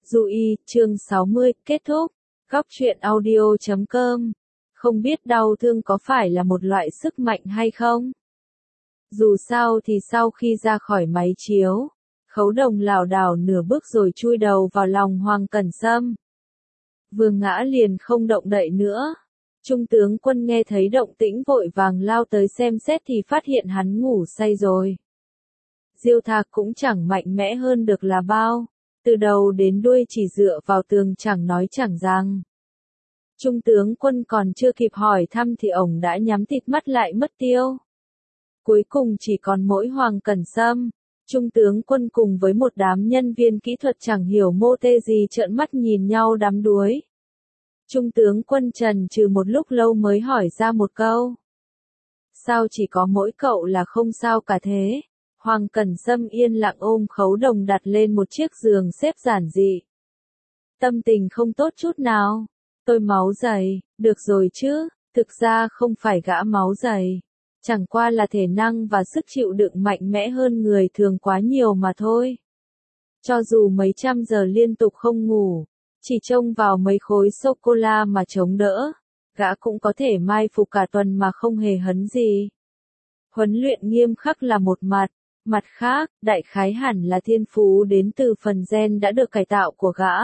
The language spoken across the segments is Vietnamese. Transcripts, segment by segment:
Du Y, chương 60, kết thúc. Góc truyện audio.com. Không biết đau thương có phải là một loại sức mạnh hay không? Dù sao thì sau khi ra khỏi máy chiếu, Khấu Đồng lảo đảo nửa bước rồi chui đầu vào lòng Hoàng Cẩn Sâm. Vừa ngã liền không động đậy nữa. Trung tướng Quân nghe thấy động tĩnh vội vàng lao tới xem xét thì phát hiện hắn ngủ say rồi. Diêu Thạc cũng chẳng mạnh mẽ hơn được là bao. Từ đầu đến đuôi chỉ dựa vào tường chẳng nói chẳng rằng. Trung tướng Quân còn chưa kịp hỏi thăm thì ổng đã nhắm thịt mắt lại mất tiêu. Cuối cùng chỉ còn mỗi Hoàng Cẩn Sâm. Trung tướng Quân cùng với một đám nhân viên kỹ thuật chẳng hiểu mô tê gì trợn mắt nhìn nhau đắm đuối. Trung tướng Quân chần chừ một lúc lâu mới hỏi ra một câu. Sao chỉ có mỗi cậu là không sao cả thế? Hoàng Cẩn Sâm yên lặng ôm Khấu Đồng đặt lên một chiếc giường xếp giản dị. Tâm tình không tốt chút nào. Tôi máu dày, được rồi chứ, thực ra không phải gã máu dày. Chẳng qua là thể năng và sức chịu đựng mạnh mẽ hơn người thường quá nhiều mà thôi. Cho dù mấy trăm giờ liên tục không ngủ, chỉ trông vào mấy khối sô-cô-la mà chống đỡ, gã cũng có thể mai phục cả tuần mà không hề hấn gì. Huấn luyện nghiêm khắc là một mặt khác, đại khái hẳn là thiên phú đến từ phần gen đã được cải tạo của gã.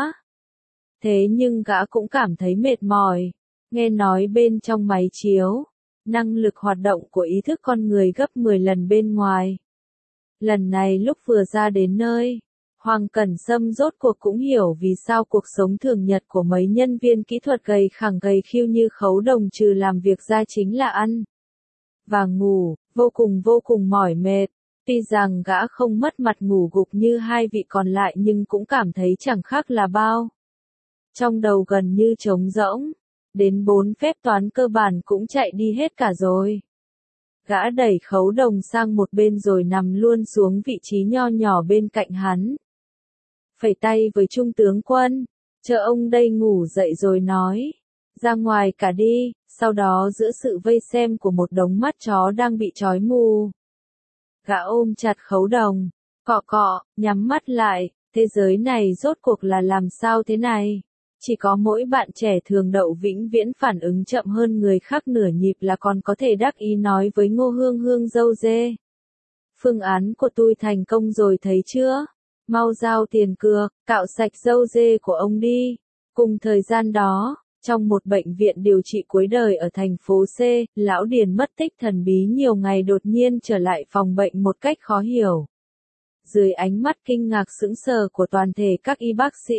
Thế nhưng gã cũng cảm thấy mệt mỏi, nghe nói bên trong máy chiếu, năng lực hoạt động của ý thức con người gấp 10 lần bên ngoài. Lần này lúc vừa ra đến nơi, Hoàng Cẩn Sâm rốt cuộc cũng hiểu vì sao cuộc sống thường nhật của mấy nhân viên kỹ thuật gầy khẳng gầy khiu như Khấu Đồng trừ làm việc ra chính là ăn và ngủ, vô cùng mỏi mệt. Tuy rằng gã không mất mặt ngủ gục như hai vị còn lại nhưng cũng cảm thấy chẳng khác là bao. Trong đầu gần như trống rỗng, đến 4 phép toán cơ bản cũng chạy đi hết cả rồi. Gã đẩy Khấu Đồng sang một bên rồi nằm luôn xuống vị trí nho nhỏ bên cạnh hắn. Phẩy tay với Trung tướng Quân, chờ ông đây ngủ dậy rồi nói, ra ngoài cả đi, sau đó giữa sự vây xem của một đống mắt chó đang bị trói mù. Gã ôm chặt Khấu Đồng, cọ, nhắm mắt lại, thế giới này rốt cuộc là làm sao thế này? Chỉ có mỗi bạn trẻ thường đậu vĩnh viễn phản ứng chậm hơn người khác nửa nhịp là còn có thể đắc ý nói với Ngô Hương Hương dâu dê. Phương án của tôi thành công rồi thấy chưa? Mau giao tiền cược, cạo sạch dâu dê của ông đi. Cùng thời gian đó, trong một bệnh viện điều trị cuối đời ở thành phố C, Lão Điền mất tích thần bí nhiều ngày đột nhiên trở lại phòng bệnh một cách khó hiểu. Dưới ánh mắt kinh ngạc sững sờ của toàn thể các y bác sĩ,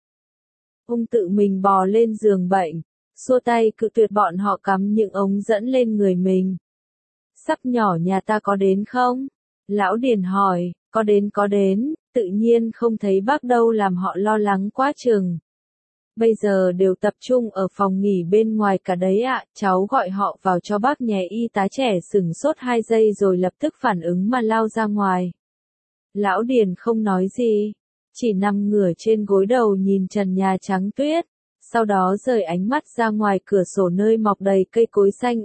ông tự mình bò lên giường bệnh, xua tay cự tuyệt bọn họ cắm những ống dẫn lên người mình. Sắp nhỏ nhà ta có đến không? Lão Điền hỏi, có đến, tự nhiên không thấy bác đâu làm họ lo lắng quá chừng. Bây giờ đều tập trung ở phòng nghỉ bên ngoài cả đấy ạ, cháu gọi họ vào cho bác nhé. Y tá trẻ sửng sốt 2 giây rồi lập tức phản ứng mà lao ra ngoài. Lão Điền không nói gì, chỉ nằm ngửa trên gối đầu nhìn trần nhà trắng tuyết, sau đó rời ánh mắt ra ngoài cửa sổ nơi mọc đầy cây cối xanh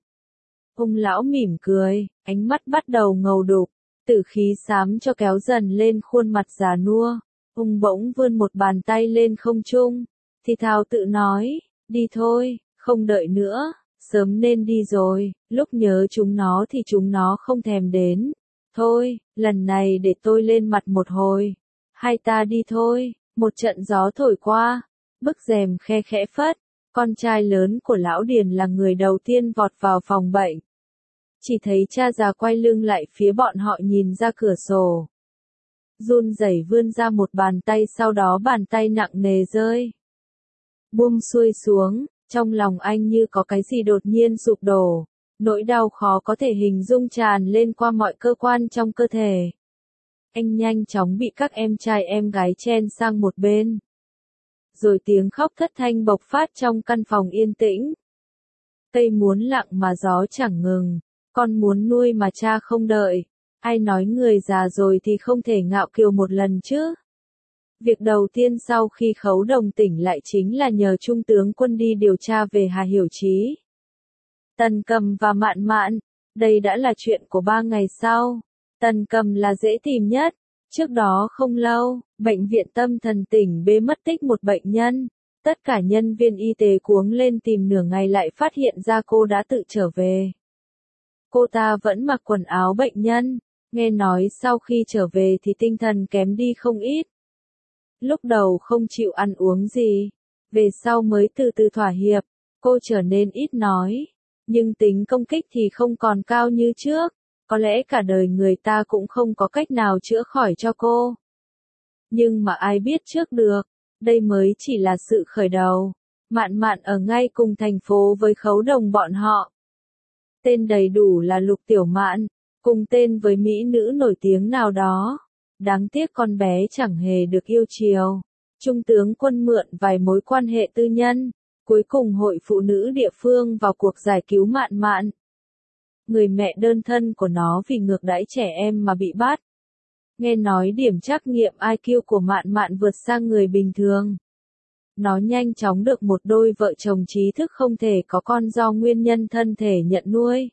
Ông lão mỉm cười, ánh mắt bắt đầu ngầu đục, tử khí xám cho kéo dần lên khuôn mặt già nua. Ông bỗng vươn một bàn tay lên không trung, thì thào tự nói, đi thôi, không đợi nữa, sớm nên đi rồi, lúc nhớ chúng nó thì chúng nó không thèm đến. Thôi, lần này để tôi lên mặt một hồi. Hai ta đi thôi. Một trận gió thổi qua, bức rèm khe khẽ phất, con trai lớn của Lão Điền là người đầu tiên vọt vào phòng bệnh. Chỉ thấy cha già quay lưng lại phía bọn họ nhìn ra cửa sổ. Run rẩy vươn ra một bàn tay, sau đó bàn tay nặng nề rơi buông xuôi xuống, trong lòng anh như có cái gì đột nhiên sụp đổ. Nỗi đau khó có thể hình dung tràn lên qua mọi cơ quan trong cơ thể. Anh nhanh chóng bị các em trai em gái chen sang một bên. Rồi tiếng khóc thất thanh bộc phát trong căn phòng yên tĩnh. Cây muốn lặng mà gió chẳng ngừng, con muốn nuôi mà cha không đợi. Ai nói người già rồi thì không thể ngạo kiều một lần chứ? Việc đầu tiên sau khi Khấu Đồng tỉnh lại chính là nhờ Trung tướng Quân đi điều tra về Hà Hiểu Chí. Tần Cầm và Mạn Mạn, đây đã là chuyện của 3 ngày sau. Tần Cầm là dễ tìm nhất, Trước đó không lâu, bệnh viện tâm thần tỉnh B mất tích một bệnh nhân. Tất cả nhân viên y tế cuống lên tìm nửa ngày lại phát hiện ra cô đã tự trở về. Cô ta vẫn mặc quần áo bệnh nhân, nghe nói sau khi trở về thì tinh thần kém đi không ít. Lúc đầu không chịu ăn uống gì, về sau mới từ từ thỏa hiệp, cô trở nên ít nói, nhưng tính công kích thì không còn cao như trước, có lẽ cả đời người ta cũng không có cách nào chữa khỏi cho cô. Nhưng mà ai biết trước được, đây mới chỉ là sự khởi đầu. Mạn Mạn ở ngay cùng thành phố với Khấu Đồng bọn họ. Tên đầy đủ là Lục Tiểu Mạn, cùng tên với mỹ nữ nổi tiếng nào đó. Đáng tiếc con bé chẳng hề được yêu chiều. Trung tướng Quân mượn vài mối quan hệ tư nhân, cuối cùng hội phụ nữ địa phương vào cuộc giải cứu Mạn Mạn. Người mẹ đơn thân của nó vì ngược đãi trẻ em mà bị bắt. Nghe nói điểm trắc nghiệm IQ của Mạn Mạn vượt sang người bình thường. Nó nhanh chóng được một đôi vợ chồng trí thức không thể có con do nguyên nhân thân thể nhận nuôi.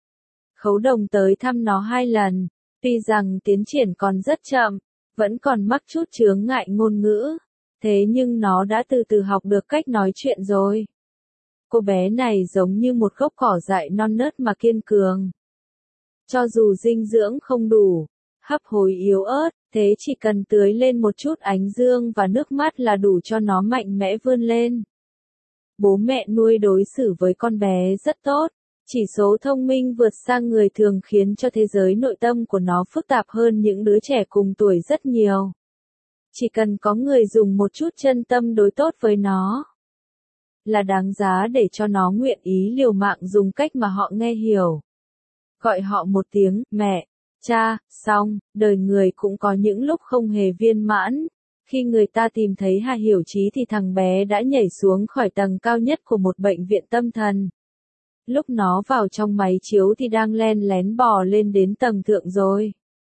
Khấu Đồng tới thăm nó 2 lần, tuy rằng tiến triển còn rất chậm, vẫn còn mắc chút chướng ngại ngôn ngữ, thế nhưng nó đã từ từ học được cách nói chuyện rồi. Cô bé này giống như một gốc cỏ dại non nớt mà kiên cường. Cho dù dinh dưỡng không đủ, hấp hối yếu ớt, thế chỉ cần tưới lên một chút ánh dương và nước mắt là đủ cho nó mạnh mẽ vươn lên. Bố mẹ nuôi đối xử với con bé rất tốt, chỉ số thông minh vượt sang người thường khiến cho thế giới nội tâm của nó phức tạp hơn những đứa trẻ cùng tuổi rất nhiều. Chỉ cần có người dùng một chút chân tâm đối tốt với nó, là đáng giá để cho nó nguyện ý liều mạng dùng cách mà họ nghe hiểu. Gọi họ một tiếng, mẹ, cha, xong, đời người cũng có những lúc không hề viên mãn. Khi người ta tìm thấy Hà Hiểu Chí thì thằng bé đã nhảy xuống khỏi tầng cao nhất của một bệnh viện tâm thần. Lúc nó vào trong máy chiếu thì đang len lén bò lên đến tầng thượng rồi.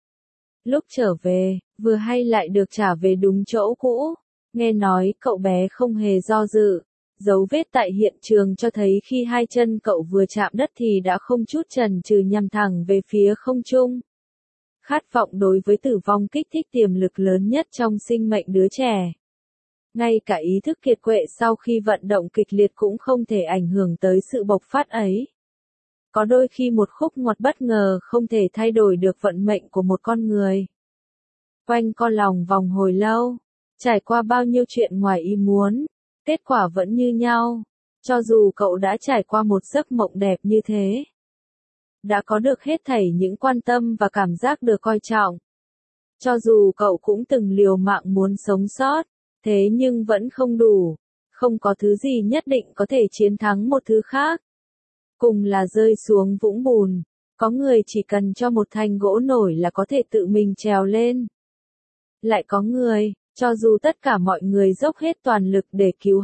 Lúc trở về, vừa hay lại được trả về đúng chỗ cũ. Nghe nói cậu bé không hề do dự. Dấu vết tại hiện trường cho thấy khi hai chân cậu vừa chạm đất thì đã không chút chần chừ nhằm thẳng về phía không trung. Khát vọng đối với tử vong kích thích tiềm lực lớn nhất trong sinh mệnh đứa trẻ. Ngay cả ý thức kiệt quệ sau khi vận động kịch liệt cũng không thể ảnh hưởng tới sự bộc phát ấy. Có đôi khi một khúc ngoặt bất ngờ không thể thay đổi được vận mệnh của một con người. Quanh co lòng vòng hồi lâu, trải qua bao nhiêu chuyện ngoài ý muốn, kết quả vẫn như nhau, cho dù cậu đã trải qua một giấc mộng đẹp như thế. Đã có được hết thảy những quan tâm và cảm giác được coi trọng. Cho dù cậu cũng từng liều mạng muốn sống sót, thế nhưng vẫn không đủ, không có thứ gì nhất định có thể chiến thắng một thứ khác. Cùng là rơi xuống vũng bùn, có người chỉ cần cho một thanh gỗ nổi là có thể tự mình trèo lên. Lại có người, cho dù tất cả mọi người dốc hết toàn lực để cứu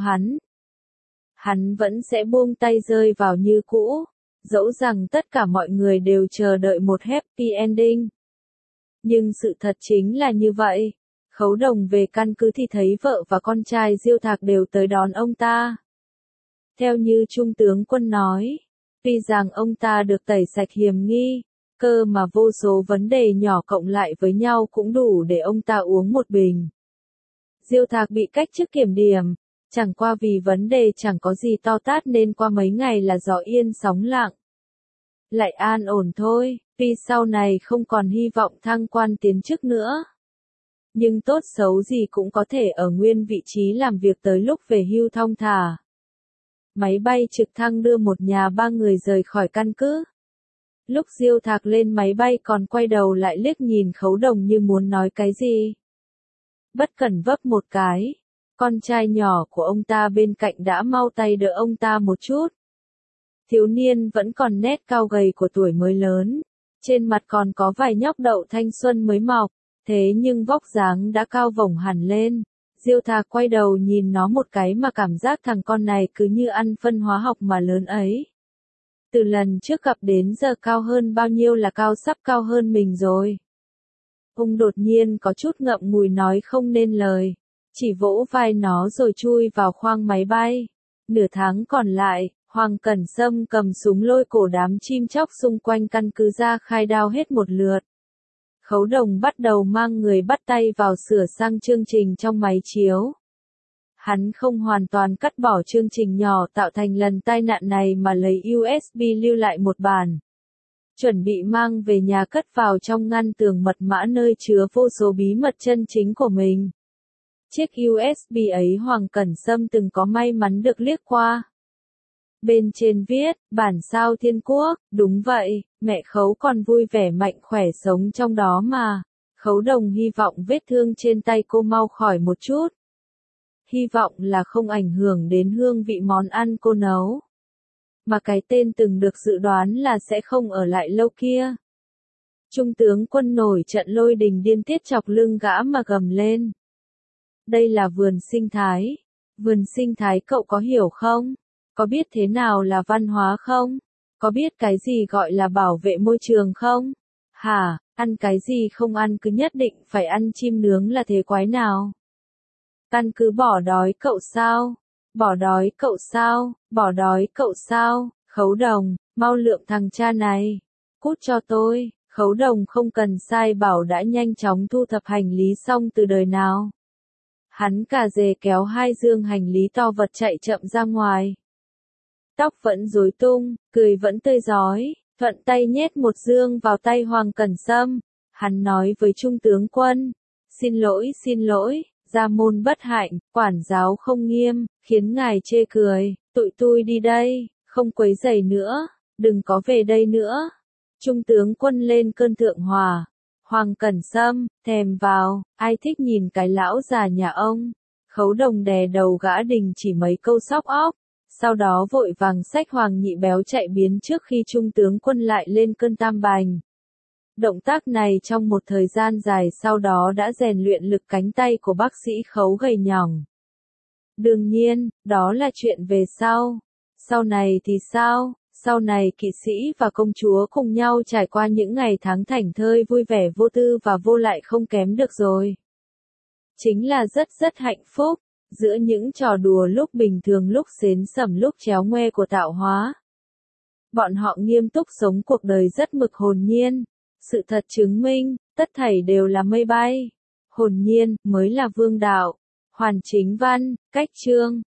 hắn vẫn sẽ buông tay rơi vào như cũ, dẫu rằng tất cả mọi người đều chờ đợi một happy ending. Nhưng sự thật chính là như vậy. Khấu Đồng về căn cứ thì thấy vợ và con trai Diêu Thạc đều tới đón ông ta. Theo như Trung tướng Quân nói, tuy rằng ông ta được tẩy sạch hiểm nghi, cơ mà vô số vấn đề nhỏ cộng lại với nhau cũng đủ để ông ta uống một bình. Diêu Thạc bị cách chức kiểm điểm, chẳng qua vì vấn đề chẳng có gì to tát nên qua mấy ngày là gió yên sóng lặng. Lại an ổn thôi, tuy sau này không còn hy vọng thăng quan tiến chức nữa. Nhưng tốt xấu gì cũng có thể ở nguyên vị trí làm việc tới lúc về hưu thong thả. Máy bay trực thăng đưa một nhà 3 người rời khỏi căn cứ. Lúc Diêu Thạc lên máy bay còn quay đầu lại liếc nhìn Khấu Đồng như muốn nói cái gì. Bất cẩn vấp một cái, con trai nhỏ của ông ta bên cạnh đã mau tay đỡ ông ta một chút. Thiếu niên vẫn còn nét cao gầy của tuổi mới lớn, trên mặt còn có vài nhóc đậu thanh xuân mới mọc, thế nhưng vóc dáng đã cao vổng hẳn lên. Diêu Thạc quay đầu nhìn nó một cái mà cảm giác thằng con này cứ như ăn phân hóa học mà lớn ấy. Từ lần trước gặp đến giờ cao hơn bao nhiêu là sắp cao hơn mình rồi. Ông đột nhiên có chút ngậm ngùi nói không nên lời, chỉ vỗ vai nó rồi chui vào khoang máy bay. Nửa tháng còn lại, Hoàng Cẩn Sâm cầm súng lôi cổ đám chim chóc xung quanh căn cứ ra khai đao hết một lượt. Khấu Đồng bắt đầu mang người bắt tay vào sửa sang chương trình trong máy chiếu. Hắn không hoàn toàn cắt bỏ chương trình nhỏ tạo thành lần tai nạn này mà lấy USB lưu lại một bản. Chuẩn bị mang về nhà cất vào trong ngăn tường mật mã nơi chứa vô số bí mật chân chính của mình. Chiếc USB ấy Hoàng Cẩn Sâm từng có may mắn được liếc qua. Bên trên viết, bản sao thiên quốc, đúng vậy, mẹ Khấu còn vui vẻ mạnh khỏe sống trong đó mà. Khấu Đồng hy vọng vết thương trên tay cô mau khỏi một chút. Hy vọng là không ảnh hưởng đến hương vị món ăn cô nấu. Mà cái tên từng được dự đoán là sẽ không ở lại lâu kia. Trung tướng Quân nổi trận lôi đình điên tiết chọc lưng gã mà gầm lên. Đây là vườn sinh thái. Vườn sinh thái cậu có hiểu không? Có biết thế nào là văn hóa không? Có biết cái gì gọi là bảo vệ môi trường không? Hả, ăn cái gì không ăn cứ nhất định phải ăn chim nướng là thế quái nào? Căn cứ bỏ đói cậu sao? Bỏ đói cậu sao? Bỏ đói cậu sao? Khấu Đồng, mau lượm thằng cha này. Cút cho tôi. Khấu Đồng không cần sai bảo đã nhanh chóng thu thập hành lý xong từ đời nào. Hắn cà rề kéo 2 dương hành lý to vật chạy chậm ra ngoài. Tóc vẫn rối tung, cười vẫn tươi rói, thuận tay nhét một dương vào tay Hoàng Cẩn Sâm. Hắn nói với Trung tướng Quân, xin lỗi, gia môn bất hạnh, quản giáo không nghiêm, khiến ngài chê cười, tụi tôi đi đây, không quấy rầy nữa, đừng có về đây nữa. Trung tướng Quân lên cơn thượng hòa. Hoàng Cẩn Sâm, thèm vào, ai thích nhìn cái lão già nhà ông. Khấu Đồng đè đầu gã đình chỉ mấy câu sóc óc, sau đó vội vàng xách Hoàng Nhị Béo chạy biến trước khi Trung tướng Quân lại lên cơn tam bành. Động tác này trong một thời gian dài sau đó đã rèn luyện lực cánh tay của bác sĩ Khấu gầy nhỏng. Đương nhiên, đó là chuyện về sau. Sau này thì sao? Sau này kỵ sĩ và công chúa cùng nhau trải qua những ngày tháng thảnh thơi vui vẻ vô tư và vô lại không kém được rồi. Chính là rất hạnh phúc, giữa những trò đùa lúc bình thường lúc xến sẩm lúc chéo ngoe của tạo hóa. Bọn họ nghiêm túc sống cuộc đời rất mực hồn nhiên. Sự thật chứng minh, tất thảy đều là mây bay. Hồn nhiên, mới là vương đạo. Hoàn chính văn, cách chương.